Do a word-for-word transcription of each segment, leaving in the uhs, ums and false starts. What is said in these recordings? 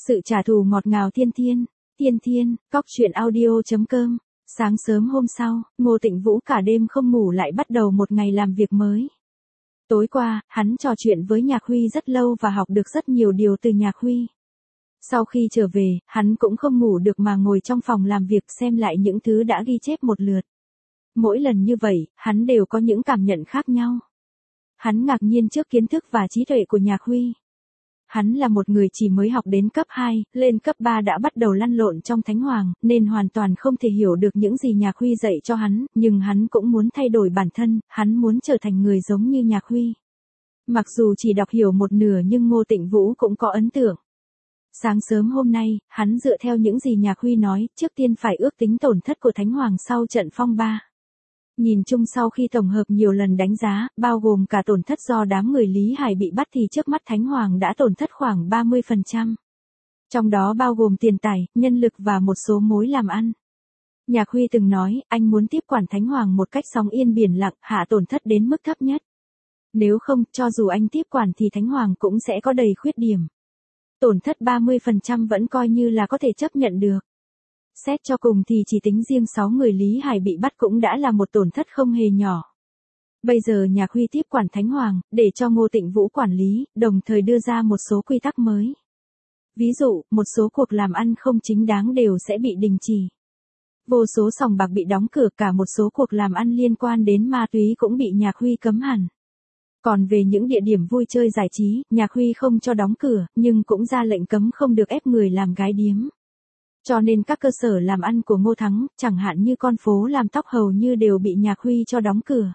Sự trả thù ngọt ngào thiên thiên, thiên thiên, cóc truyện audio.com. Sáng sớm hôm sau, Ngô Tịnh Vũ cả đêm không ngủ lại bắt đầu một ngày làm việc mới. Tối qua, hắn trò chuyện với Nhạc Huy rất lâu và học được rất nhiều điều từ Nhạc Huy. Sau khi trở về, hắn cũng không ngủ được mà ngồi trong phòng làm việc xem lại những thứ đã ghi chép một lượt. Mỗi lần như vậy, hắn đều có những cảm nhận khác nhau. Hắn ngạc nhiên trước kiến thức và trí tuệ của Nhạc Huy. Hắn là một người chỉ mới học đến cấp hai, lên cấp ba đã bắt đầu lăn lộn trong Thánh Hoàng, nên hoàn toàn không thể hiểu được những gì Nhạc Huy dạy cho hắn, nhưng hắn cũng muốn thay đổi bản thân, hắn muốn trở thành người giống như Nhạc Huy. Mặc dù chỉ đọc hiểu một nửa nhưng Ngô Tịnh Vũ cũng có ấn tượng. Sáng sớm hôm nay, hắn dựa theo những gì Nhạc Huy nói, trước tiên phải ước tính tổn thất của Thánh Hoàng sau trận phong ba. Nhìn chung sau khi tổng hợp nhiều lần đánh giá, bao gồm cả tổn thất do đám người Lý Hải bị bắt thì trước mắt Thánh Hoàng đã tổn thất khoảng ba mươi phần trăm. Trong đó bao gồm tiền tài, nhân lực và một số mối làm ăn. Nhạc Huy từng nói, anh muốn tiếp quản Thánh Hoàng một cách sóng yên biển lặng, hạ tổn thất đến mức thấp nhất. Nếu không, cho dù anh tiếp quản thì Thánh Hoàng cũng sẽ có đầy khuyết điểm. Tổn thất ba mươi phần trăm vẫn coi như là có thể chấp nhận được. Xét cho cùng thì chỉ tính riêng sáu người Lý Hải bị bắt cũng đã là một tổn thất không hề nhỏ. Bây giờ Nhạc Huy tiếp quản Thánh Hoàng, để cho Ngô Tịnh Vũ quản lý, đồng thời đưa ra một số quy tắc mới. Ví dụ, một số cuộc làm ăn không chính đáng đều sẽ bị đình chỉ. Vô số sòng bạc bị đóng cửa, cả một số cuộc làm ăn liên quan đến ma túy cũng bị Nhạc Huy cấm hẳn. Còn về những địa điểm vui chơi giải trí, Nhạc Huy không cho đóng cửa, nhưng cũng ra lệnh cấm không được ép người làm gái điếm. Cho nên các cơ sở làm ăn của Ngô Thắng, chẳng hạn như con phố làm tóc hầu như đều bị Nhạc Huy cho đóng cửa.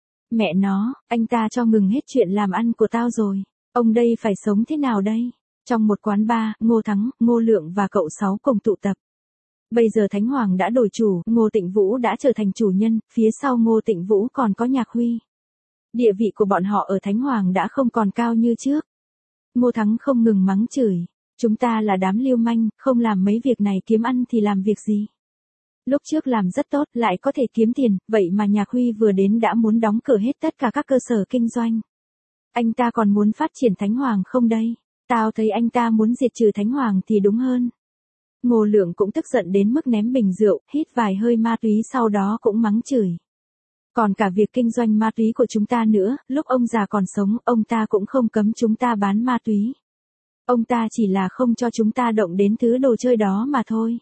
Mẹ nó, anh ta cho ngừng hết chuyện làm ăn của tao rồi. Ông đây phải sống thế nào đây? Trong một quán bar, Ngô Thắng, Ngô Lượng và cậu Sáu cùng tụ tập. Bây giờ Thánh Hoàng đã đổi chủ, Ngô Tịnh Vũ đã trở thành chủ nhân, phía sau Ngô Tịnh Vũ còn có Nhạc Huy. Địa vị của bọn họ ở Thánh Hoàng đã không còn cao như trước. Ngô Thắng không ngừng mắng chửi. Chúng ta là đám lưu manh, không làm mấy việc này kiếm ăn thì làm việc gì? Lúc trước làm rất tốt, lại có thể kiếm tiền, vậy mà Nhạc Huy vừa đến đã muốn đóng cửa hết tất cả các cơ sở kinh doanh. Anh ta còn muốn phát triển Thánh Hoàng không đây? Tao thấy anh ta muốn diệt trừ Thánh Hoàng thì đúng hơn. Ngô Lượng cũng tức giận đến mức ném bình rượu, hít vài hơi ma túy sau đó cũng mắng chửi. Còn cả việc kinh doanh ma túy của chúng ta nữa, lúc ông già còn sống, ông ta cũng không cấm chúng ta bán ma túy. Ông ta chỉ là không cho chúng ta động đến thứ đồ chơi đó mà thôi.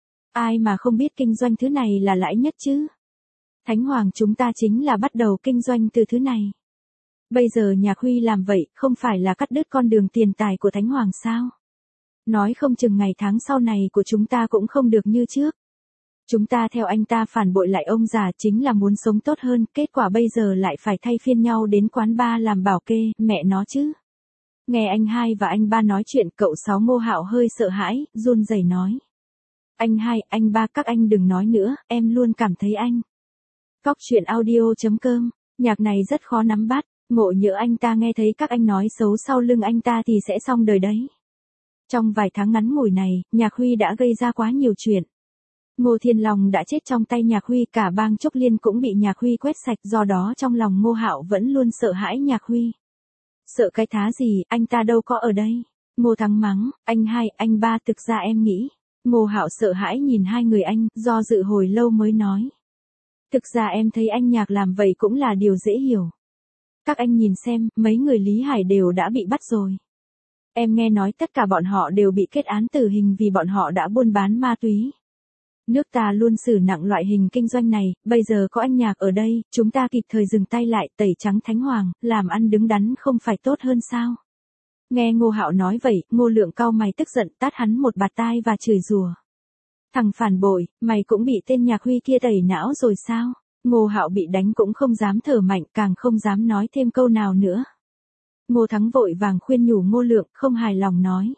Ai mà không biết kinh doanh thứ này là lãi nhất chứ? Thánh Hoàng chúng ta chính là bắt đầu kinh doanh từ thứ này. Bây giờ Nhạc Huy làm vậy, không phải là cắt đứt con đường tiền tài của Thánh Hoàng sao? Nói không chừng ngày tháng sau này của chúng ta cũng không được như trước. Chúng ta theo anh ta phản bội lại ông già chính là muốn sống tốt hơn, kết quả bây giờ lại phải thay phiên nhau đến quán bar làm bảo kê, mẹ nó chứ. Nghe anh hai và anh ba nói chuyện, cậu Sáu Ngô Hạo hơi sợ hãi, run rẩy nói. Anh hai, anh ba các anh đừng nói nữa, em luôn cảm thấy anh. Cóc truyện audio.com, nhạc này rất khó nắm bắt, ngộ nhỡ anh ta nghe thấy các anh nói xấu sau lưng anh ta thì sẽ xong đời đấy. Trong vài tháng ngắn ngủi này, Nhạc Huy đã gây ra quá nhiều chuyện. Ngô Thiên Long đã chết trong tay Nhạc Huy, cả bang Trúc Liên cũng bị Nhạc Huy quét sạch, do đó trong lòng Ngô Hạo vẫn luôn sợ hãi Nhạc Huy. Sợ cái thá gì, anh ta đâu có ở đây. Ngô Thắng mắng, anh hai, anh ba thực ra em nghĩ. Ngô Hạo sợ hãi nhìn hai người anh, do dự hồi lâu mới nói. Thực ra em thấy anh Nhạc làm vậy cũng là điều dễ hiểu. Các anh nhìn xem, mấy người Lý Hải đều đã bị bắt rồi. Em nghe nói tất cả bọn họ đều bị kết án tử hình vì bọn họ đã buôn bán ma túy. Nước ta luôn xử nặng loại hình kinh doanh này, bây giờ có anh Nhạc ở đây, chúng ta kịp thời dừng tay lại, tẩy trắng Thánh Hoàng, làm ăn đứng đắn không phải tốt hơn sao? Nghe Ngô Hạo nói vậy, Ngô Lượng cau mày tức giận tát hắn một bạt tai và chửi rủa. Thằng phản bội, mày cũng bị tên Nhạc Huy kia tẩy não rồi sao? Ngô Hạo bị đánh cũng không dám thở mạnh, càng không dám nói thêm câu nào nữa. Ngô Thắng vội vàng khuyên nhủ Ngô Lượng, không hài lòng nói.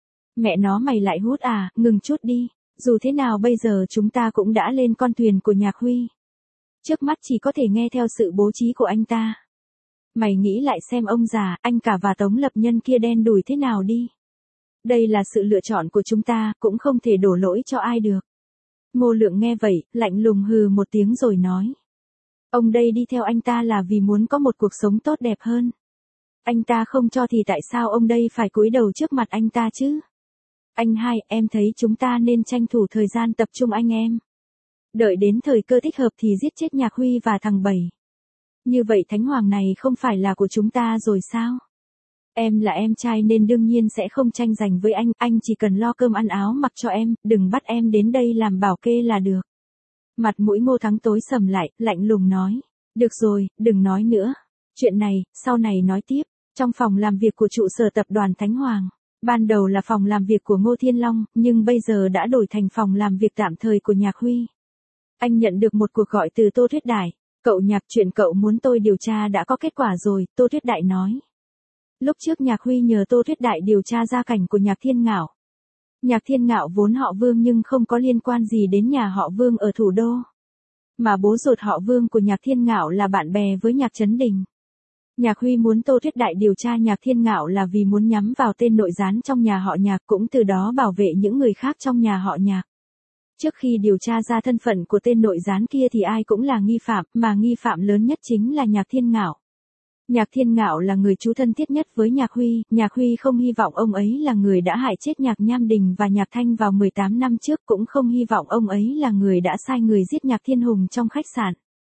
Mẹ nó mày lại hút à, ngừng chút đi. Dù thế nào bây giờ chúng ta cũng đã lên con thuyền của Nhạc Huy. Trước mắt chỉ có thể nghe theo sự bố trí của anh ta. Mày nghĩ lại xem ông già, anh cả và Tống Lập Nhân kia đen đủi thế nào đi. Đây là sự lựa chọn của chúng ta, cũng không thể đổ lỗi cho ai được. Ngô Lượng nghe vậy, lạnh lùng hừ một tiếng rồi nói. Ông đây đi theo anh ta là vì muốn có một cuộc sống tốt đẹp hơn. Anh ta không cho thì tại sao ông đây phải cúi đầu trước mặt anh ta chứ? Anh hai, em thấy chúng ta nên tranh thủ thời gian tập trung anh em. Đợi đến thời cơ thích hợp thì giết chết Nhạc Huy và thằng Bảy. Như vậy Thánh Hoàng này không phải là của chúng ta rồi sao? Em là em trai nên đương nhiên sẽ không tranh giành với anh, anh chỉ cần lo cơm ăn áo mặc cho em, đừng bắt em đến đây làm bảo kê là được. Mặt mũi Ngô Thắng tối sầm lại, lạnh lùng nói. Được rồi, đừng nói nữa. Chuyện này, sau này nói tiếp. Trong phòng làm việc của trụ sở tập đoàn Thánh Hoàng. Ban đầu là phòng làm việc của Ngô Thiên Long, nhưng bây giờ đã đổi thành phòng làm việc tạm thời của Nhạc Huy. Anh nhận được một cuộc gọi từ Tô Tuyết Đại. Cậu Nhạc, chuyện cậu muốn tôi điều tra đã có kết quả rồi, Tô Tuyết Đại nói. Lúc trước Nhạc Huy nhờ Tô Tuyết Đại điều tra gia cảnh của Nhạc Thiên Ngạo. Nhạc Thiên Ngạo vốn họ Vương nhưng không có liên quan gì đến nhà họ Vương ở thủ đô. Mà bố ruột họ Vương của Nhạc Thiên Ngạo là bạn bè với Nhạc Chấn Đình. Nhạc Huy muốn Tô Tuyết Đại điều tra Nhạc Thiên Ngạo là vì muốn nhắm vào tên nội gián trong nhà họ Nhạc, cũng từ đó bảo vệ những người khác trong nhà họ Nhạc. Trước khi điều tra ra thân phận của tên nội gián kia thì ai cũng là nghi phạm, mà nghi phạm lớn nhất chính là Nhạc Thiên Ngạo. Nhạc Thiên Ngạo là người chú thân thiết nhất với Nhạc Huy, Nhạc Huy không hy vọng ông ấy là người đã hại chết Nhạc Nham Đình và Nhạc Thanh vào mười tám năm trước, cũng không hy vọng ông ấy là người đã sai người giết Nhạc Thiên Hùng trong khách sạn.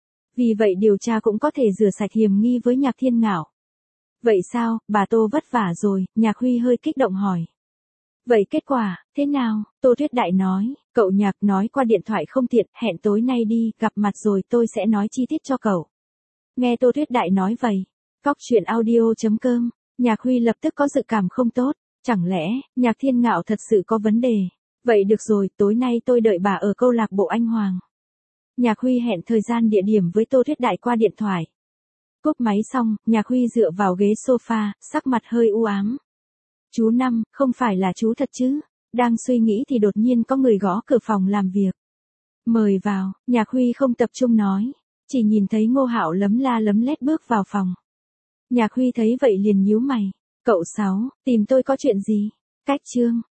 Vì vậy điều tra cũng có thể rửa sạch hiểm nghi với Nhạc Thiên Ngạo. Vậy sao, bà Tô vất vả rồi, Nhạc Huy hơi kích động hỏi. Vậy kết quả, thế nào? Tô Tuyết Đại nói, cậu Nhạc nói qua điện thoại không tiện, hẹn tối nay đi, gặp mặt rồi tôi sẽ nói chi tiết cho cậu. Nghe Tô Tuyết Đại nói vậy. Cóc truyện audio chấm com, Nhạc Huy lập tức có dự cảm không tốt, chẳng lẽ, Nhạc Thiên Ngạo thật sự có vấn đề. Vậy được rồi, tối nay tôi đợi bà ở câu lạc bộ Anh Hoàng. Nhạc Huy hẹn thời gian địa điểm với Tô Tuyết Đại qua điện thoại. Cúp máy xong, Nhạc Huy dựa vào ghế sofa, sắc mặt hơi u ám. Chú Năm, không phải là chú thật chứ? Đang suy nghĩ thì đột nhiên có người gõ cửa phòng làm việc. Mời vào, Nhạc Huy không tập trung nói, chỉ nhìn thấy Ngô Hạo lấm la lấm lét bước vào phòng. Nhạc Huy thấy vậy liền nhíu mày. Cậu Sáu, tìm tôi có chuyện gì? Cách chương.